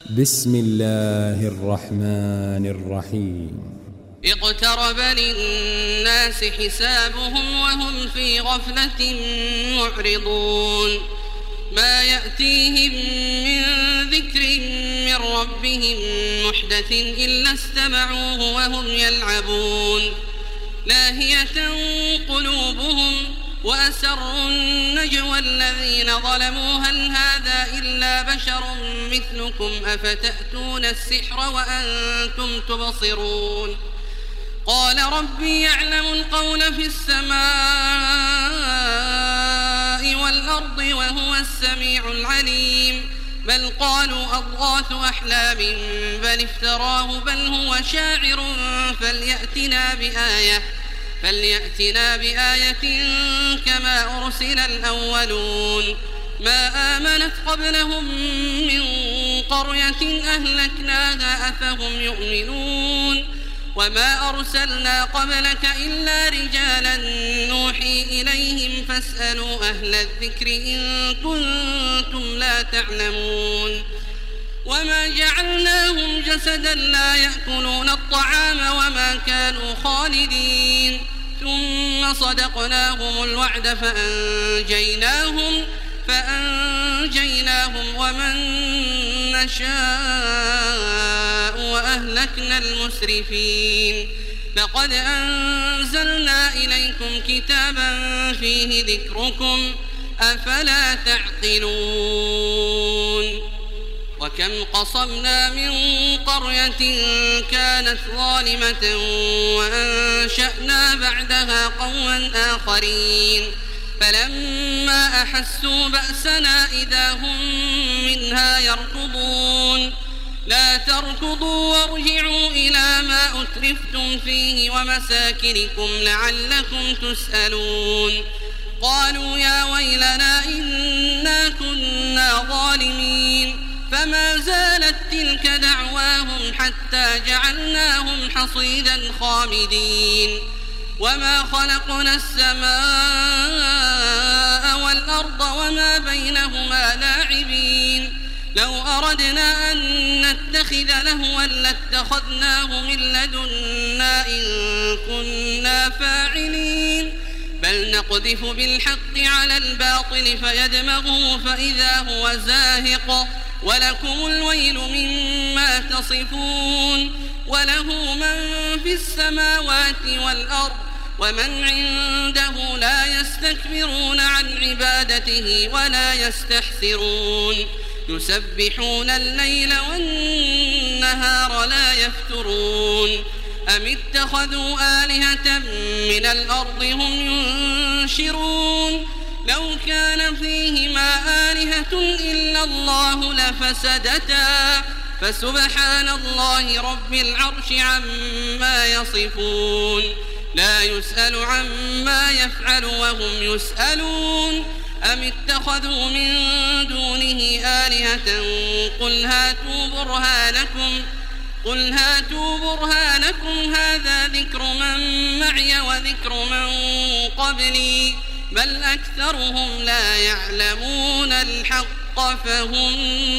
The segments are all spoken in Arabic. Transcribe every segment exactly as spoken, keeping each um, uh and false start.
بسم الله الرحمن الرحيم. اقترب للناس حسابهم وهم في غفلة معرضون ما يأتيهم من ذكر من ربهم محدث إلا استمعوه وهم يلعبون لاهية قلوبهم وأسروا النجوى الذين ظلموا هل هذا إلا بشر مثلكم أفتأتون السحر وأنتم تبصرون قال ربي يعلم القول في السماء والأرض وهو السميع العليم بل قالوا أضغاث أحلام بل افتراه بل هو شاعر فليأتنا بآية فليأتنا بآية كما أرسل الأولون ما آمنت قبلهم من قرية أهلكناها أفهم يؤمنون وما أرسلنا قبلك إلا رجالا نوحي إليهم فاسألوا أهل الذكر إن كنتم لا تعلمون وما جعلناهم جسدا لا يأكلون الطعام وما كانوا خالدين ثم صدقناهم الوعد فأنجيناهم فأنجيناهم ومن نشاء وأهلكنا المسرفين لقد أنزلنا إليكم كتابا فيه ذكركم أفلا تعقلون وكم قصمنا من قرية كانت ظالمة وأنشأنا بعدها قوما آخرين فلما أحسوا بأسنا إذا هم منها يركضون لا تركضوا وارجعوا إلى ما أترفتم فيه ومساكنكم لعلكم تسألون قالوا يا ويلنا إنا كنا ظالمين فما زالت تلك دعواهم حتى جعلناهم حصيدا خامدين وما خلقنا السماء والأرض وما بينهما لاعبين لو أردنا أن نتخذ لهوا لاتخذناه من لدنا إن كنا فاعلين بل نقذف بالحق على الباطل فيدمغه فإذا هو زاهق ولكم الويل مما تصفون وله من في السماوات والأرض ومن عنده لا يستكبرون عن عبادته ولا يستحسرون يسبحون الليل والنهار لا يفترون أم اتخذوا آلهة من الأرض هم ينشرون لو كان فيهما آلهة إلا الله لفسدتا فسبحان الله رب العرش عما يصفون لا يسأل عما يفعل وهم يسألون أم اتخذوا من دونه آلهة قل هاتوا برهانكم قل هاتوا برهانكم هذا ذكر من معي وذكر من قبلي بل أكثرهم لا يعلمون الحق فهم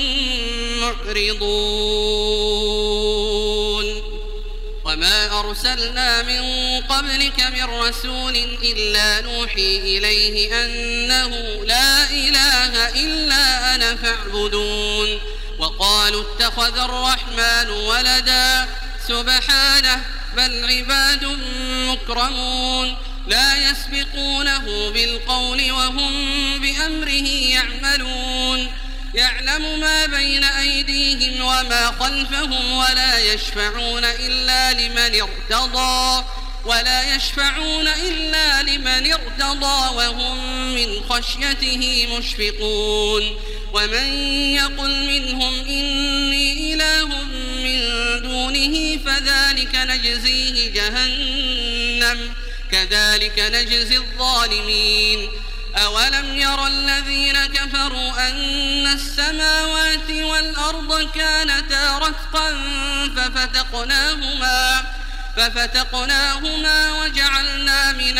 معرضون وما أرسلنا من قبلك من رسول إلا نوحي إليه أنه لا إله إلا أنا فاعبدون وقالوا اتخذ الرحمن ولدا سبحانه بل عباد مكرمون لا يسبقونه بالقول وهم بأمره يعملون يعلم ما بين أيديهم وما خلفهم ولا يشفعون إلا لمن ارتضى ولا يشفعون إلا لمن ارتضى وهم من خشيته مشفقون ومن يقل منهم إني إله من دونه فذلك نجزيه جهنم كذلك نجزي الظالمين أولم يرى الذين كفروا أن السماوات والأرض كانتا رتقا ففتقناهما ففتقناهما وجعلنا من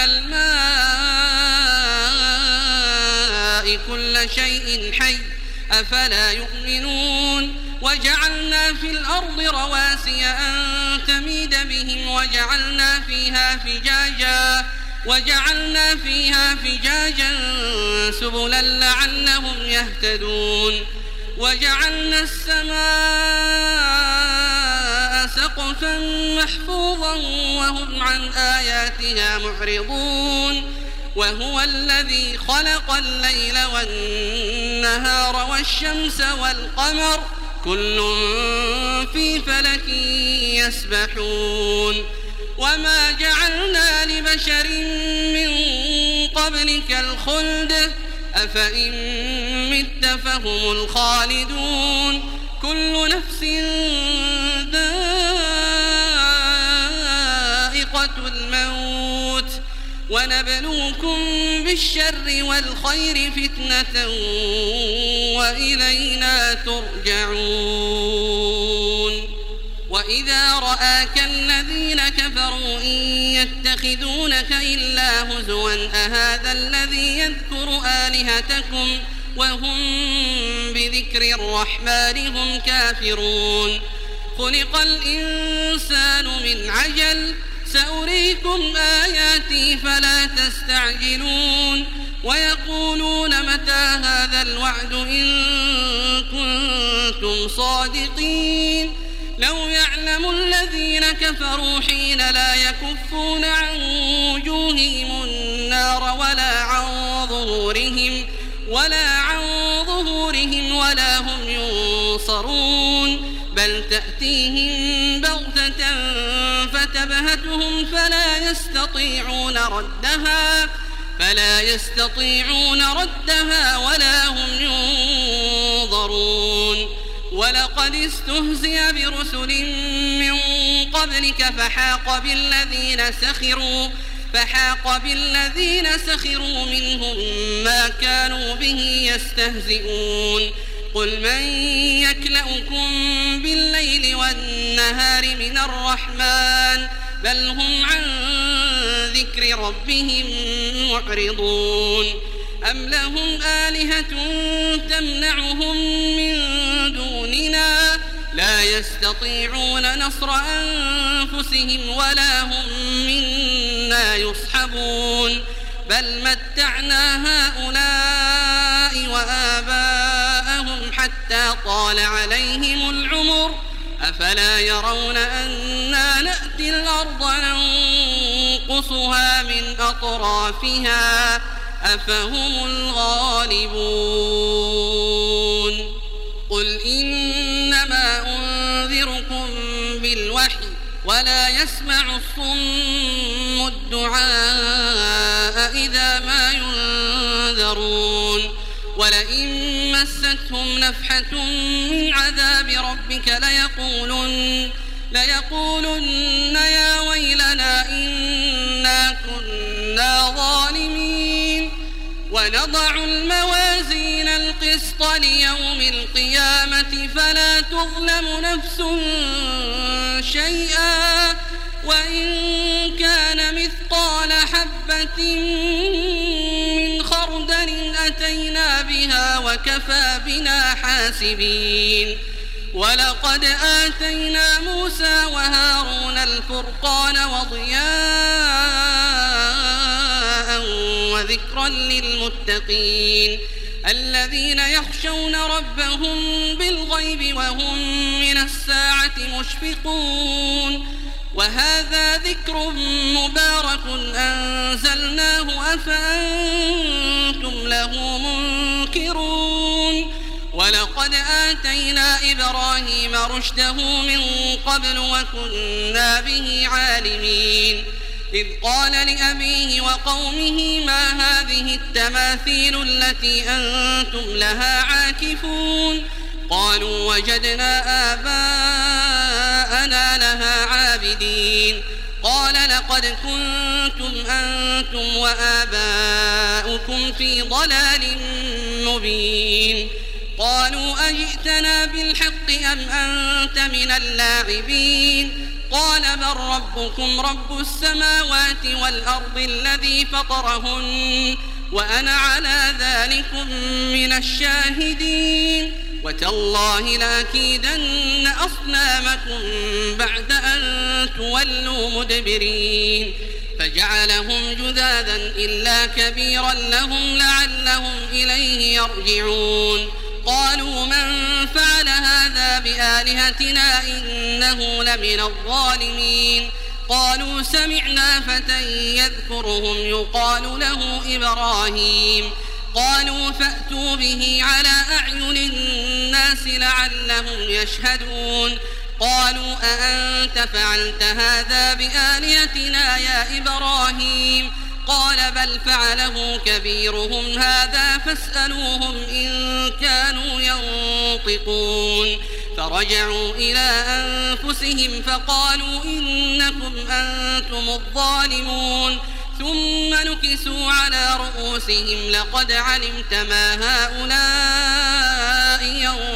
الماء كل شيء حي أفلا يؤمنون وجعلنا في الأرض رواسي أن تميد بهم وجعلنا فيها فجاجا وجعلنا فيها فجاجا سبلا لعلهم يهتدون وجعلنا السماء سقفا محفوظا وهم عن آياتها معرضون وهو الذي خلق الليل والنهار والشمس والقمر كل في فلك يسبحون وما جعلنا لبشر من قبلك الخلد أفإن مت فهم الخالدون كل نفس ذائقة الموت ونبلوكم بالشر والخير فتنة وإلينا ترجعون وإذا رآك الذين كفروا إن يتخذونك إلا هزوا أهذا الذي يذكر آلهتكم وهم بذكر الرحمن هم كافرون خلق الإنسان من عجل سأريكم آياتي فلا تستعجلون ويقولون متى هذا الوعد إن كنتم صادقين لو يعلم الذين كفروا حين لا يكفون عن وجوههم النار ولا عن ظهورهم ولا عن ظهورهم ولا هم ينصرون بل تأتيهم بغتة فتبهتهم فلا يستطيعون ردها فلا يستطيعون ردها ولا هم ينظرون ولقد استهزئ برسل من قبلك فحاق بالذين سخروا فحاق بالذين سخروا منهم ما كانوا به يستهزئون قل من يكلؤكم بالليل والنهار من الرحمن بل هم عن ذكر ربهم معرضون أم لهم آلهة تمنعهم من دوننا لا يستطيعون نصر أنفسهم ولا هم منا يصحبون بل متعنا هؤلاء وآباءهم حتى طال عليهم العمر أفلا يرون أنا نأتي الأرض ننقصها من أطرافها أفهم الغالبون قل إنما أنذركم بالوحي ولا يسمع الصم الدعاء إذا ما ينذرون ولئن مستهم نفحة من عذاب ربك ليقولن, ليقولن يا ويلنا إنا كنا ظالمين ونضع الموازين القسط ليوم القيامة فلا تظلم نفس شيئا وإن كان مثقال حبة من خردل أتينا بها وكفى بنا حاسبين ولقد آتينا موسى وهارون الفرقان وضياء وذكرا للمتقين الذين يخشون ربهم بالغيب وهم من الساعة مشفقون وهذا ذكر مبارك أنزلناه أفأنتم له منكرون ولقد آتينا إبراهيم رشده من قبل وكنا به عالمين إذ قال لأبيه وقومه ما هذه التماثيل التي أنتم لها عاكفون قالوا وجدنا آباءنا لها عابدين قال لقد كنتم أنتم وآباؤكم في ضلال مبين قالوا أجئتنا بالحق أم أنت من اللاعبين قال بل ربكم رب السماوات والأرض الذي فطرهن وأنا على ذلك من الشاهدين وتالله لأكيدن أصنامكم بعد أن تولوا مدبرين فجعلهم جذاذا إلا كبيرا لهم لعلهم إليه يرجعون قالوا من فعل هذا بآلهتنا إنه لمن الظالمين قالوا سمعنا فتى يذكرهم يقال له إبراهيم قالوا فأتوا به على أعين الناس لعلهم يشهدون قالوا أأنت فعلت هذا بآلهتنا يا إبراهيم قال بل فعله كبيرهم هذا فاسألوهم إن كانوا ينطقون فرجعوا إلى أنفسهم فقالوا إنكم أنتم الظالمون ثم نكسوا على رؤوسهم لقد علمت ما هؤلاء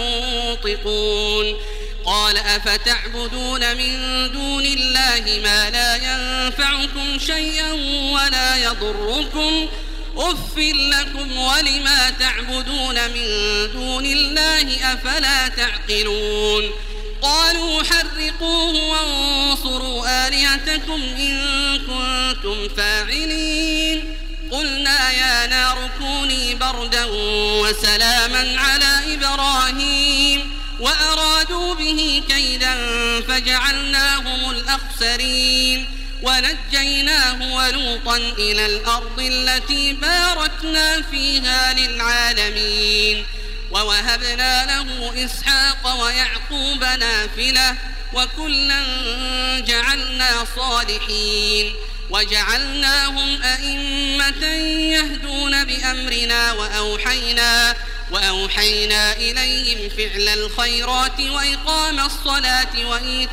ينطقون قال أفتعبدون من دون الله ما لا ينفعكم شيئا ولا يضركم أف لكم ولما تعبدون من دون الله أفلا تعقلون قالوا حرقوه وانصروا آلهتكم إن كنتم فاعلين قلنا يا نار كوني بردا وسلاما على إبراهيم وأرادوا به كيدا فجعلناهم الأخسرين ونجيناه ولوطا إلى الأرض التي باركنا فيها للعالمين ووهبنا له إسحاق ويعقوب نافلة وكلا جعلنا صالحين وجعلناهم أئمة يهدون بأمرنا وأوحينا وأوحينا إليهم فعل الخيرات وإقام الصلاة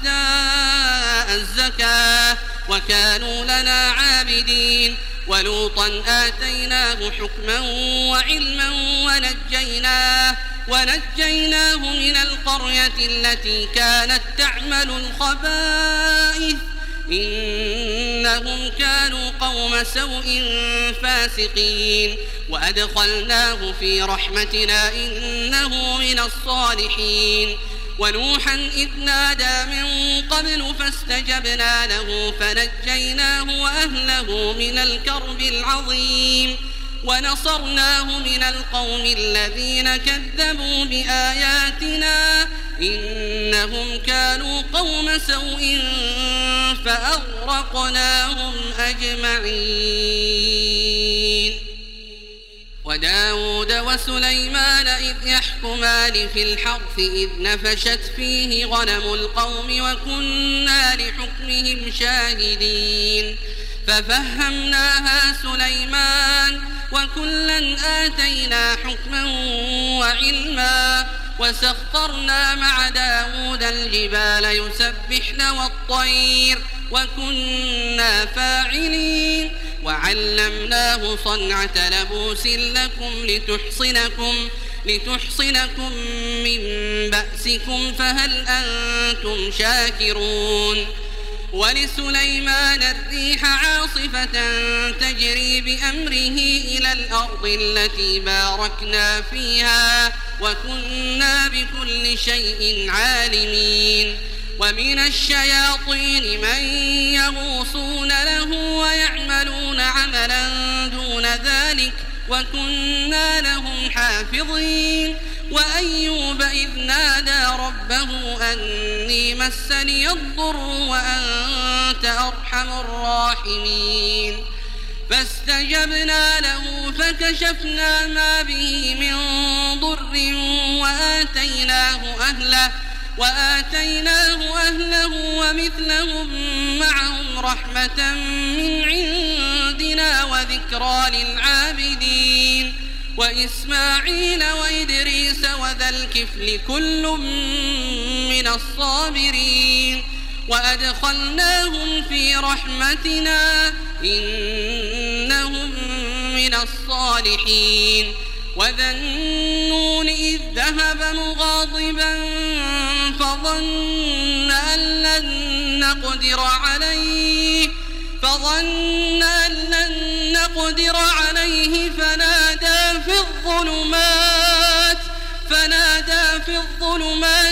وإيتاء الزكاة وكانوا لنا عابدين ولوطا آتيناه حكما وعلما ونجيناه ونجيناه من القرية التي كانت تعمل الخبائث إنهم كانوا قوم سوء فاسقين وأدخلناه في رحمتنا إنه من الصالحين ونوحا إذ نادى من قبل فاستجبنا له فنجيناه وأهله من الكرب العظيم ونصرناه من القوم الذين كذبوا بآياتنا إنهم كانوا قوم سوء فأغرقناهم أجمعين وداود وسليمان إذ يحكمان في الحرث إذ نفشت فيه غنم القوم وكنا لحكمهم شاهدين ففهمناها سليمان وكلا آتينا حكما وعلما وسخرنا مع داود الجبال يسبحن والطير وكنا فاعلين وعلمناه صنعة لبوس لكم لتحصنكم لتحصنكم من بأسكم فهل أنتم شاكرون ولسليمان الريح عاصفة تجري بأمره إلى الأرض التي باركنا فيها وكنا بكل شيء عالمين ومن الشياطين من يغوصون له ويعملون عملا دون ذلك وكنا لهم حافظين وأيوب إذ نادى ربه أني مسني الضر وأنت أرحم الراحمين فاستجبنا له فكشفنا ما به من ضر وآتيناه أهله وآتيناه أهله ومثلهم معهم رحمة من عندنا وذكرى للعابدين وإسماعيل وإدريس وذا الكفل كل من الصابرين وأدخلناهم في رحمتنا إنهم من الصالحين وذا النون إذ ذهب مغاضبا فظن أن لن نقدر عليه فظن أن لن نقدر عليه فنادى في الظلمات فنادى في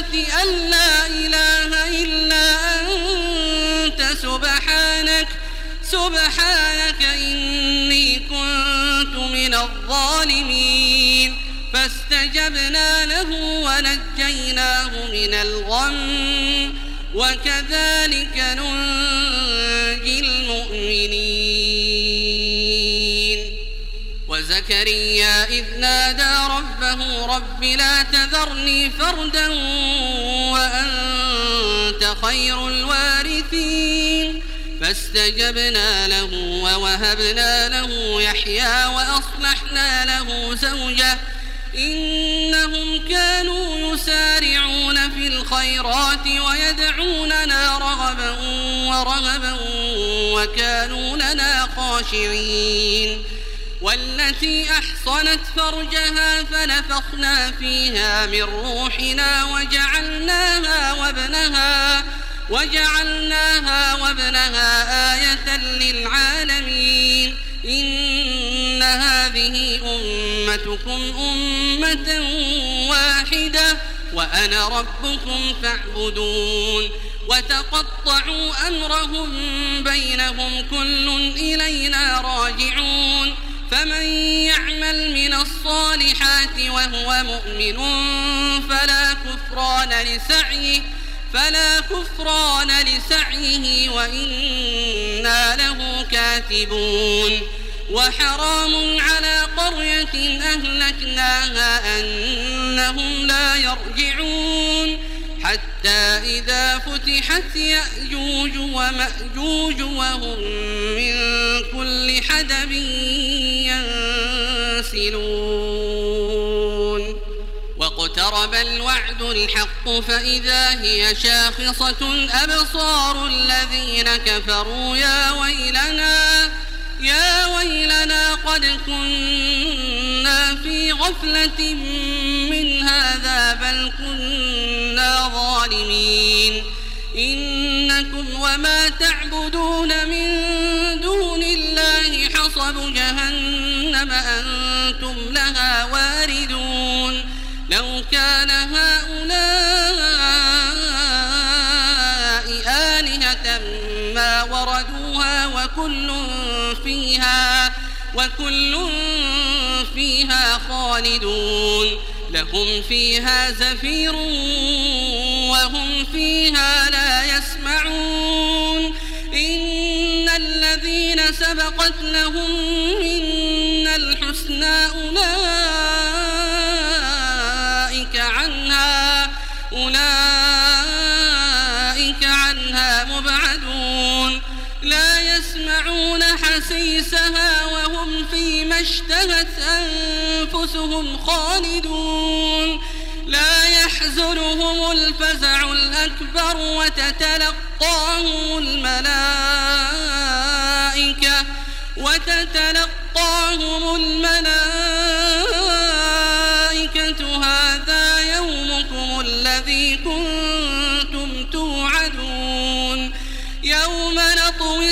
أن لا إله إلا أنت سبحانك سبحانك إني كنت من الظالمين فاستجبنا له ونجيناه من الغم وكذلك ننجي المؤمنين وزكريا إذ نادى ربه رب لا تذرني فردا وأنت خير الوارثين فاستجبنا له ووهبنا له يحيى وأصلحنا له زوجه إنهم كانوا يسارعون في الخيرات ويدعوننا رغبا ورهبا وكانوا لنا خاشعين والتي أحصنت فرجها فنفخنا فيها من روحنا وجعلناها وابنها وجعلناها وابنها آية للعالمين إن هذه أمتكم أمة واحدة وأنا ربكم فاعبدون وتقطعوا أمرهم بينهم كل إلينا راجعون فمن يعمل من الصالحات وهو مؤمن فلا كفران لسعيه فلا كفران لسعيه وإنا له كاتبون وحرام على قرية أهلكناها أنهم لا يرجعون حتى إذا فتحت يأجوج ومأجوج وهم من كل حدب ينسلون واقترب الوعد الحق فإذا هي شاخصة أبصار الذين كفروا يا ويلنا يا ويلنا قد كنا في غفلة من هذا بل كنا ظالمين إنكم وما تعبدون من دون الله حصب جهنم أنتم لها واردون لو كان هؤلاء آلهة ما وردوها وكل فيها وكل فيها خالدون لهم فيها زفير وهم فيها لا يسمعون إن الذين سبقت لهم منا الحسنى أولئك عنها أولئك عنها مبعدون لا يسمعون حسيسها وهم فيما اشتهت أنفسهم خالدون لا يحزنهم الفزع الأكبر وتتلقاهم الملائكة وتتلقاهم الملائكة هذا يومكم الذي كنتم توعدون يوم نطوي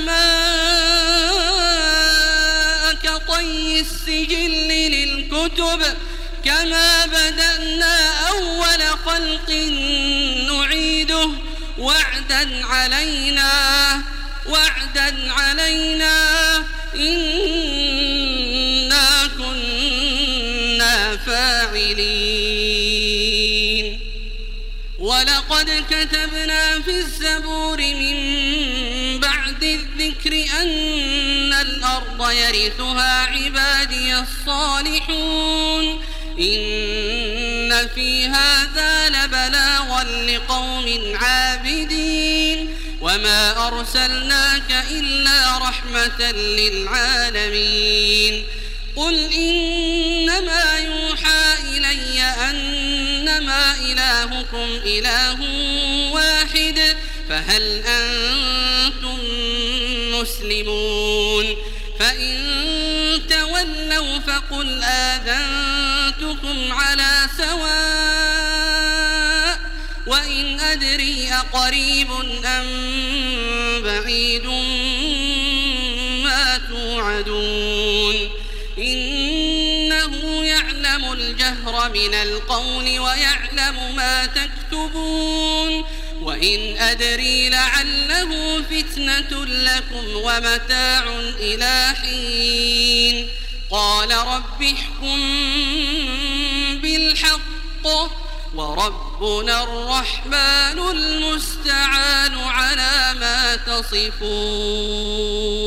السماء كطي السجل للكتب كما بدأنا أول خلق نعيده وعدا علينا وعدا علينا إنا كنا فاعلين ولقد كتبنا في الزبور من بعد الذكر أن الأرض يرثها عبادي الصالحون إن في هذا لبلاغا لقوم عابدين وما أرسلناك إلا رحمة للعالمين قل إنما يوحى إلي أنما إلهكم إله واحد فهل أنتم مسلمون فإن تولوا فقل آذنتكم على سواء وإن أدري أقريب أم بعيد ما توعدون إنه يعلم الجهر الجهر من القول ويعلم ما تكتبون وإن أدري لعله فتنة لكم ومتاع إلى حين قال رب احكم بالحق وربنا الرحمن المستعان على ما تصفون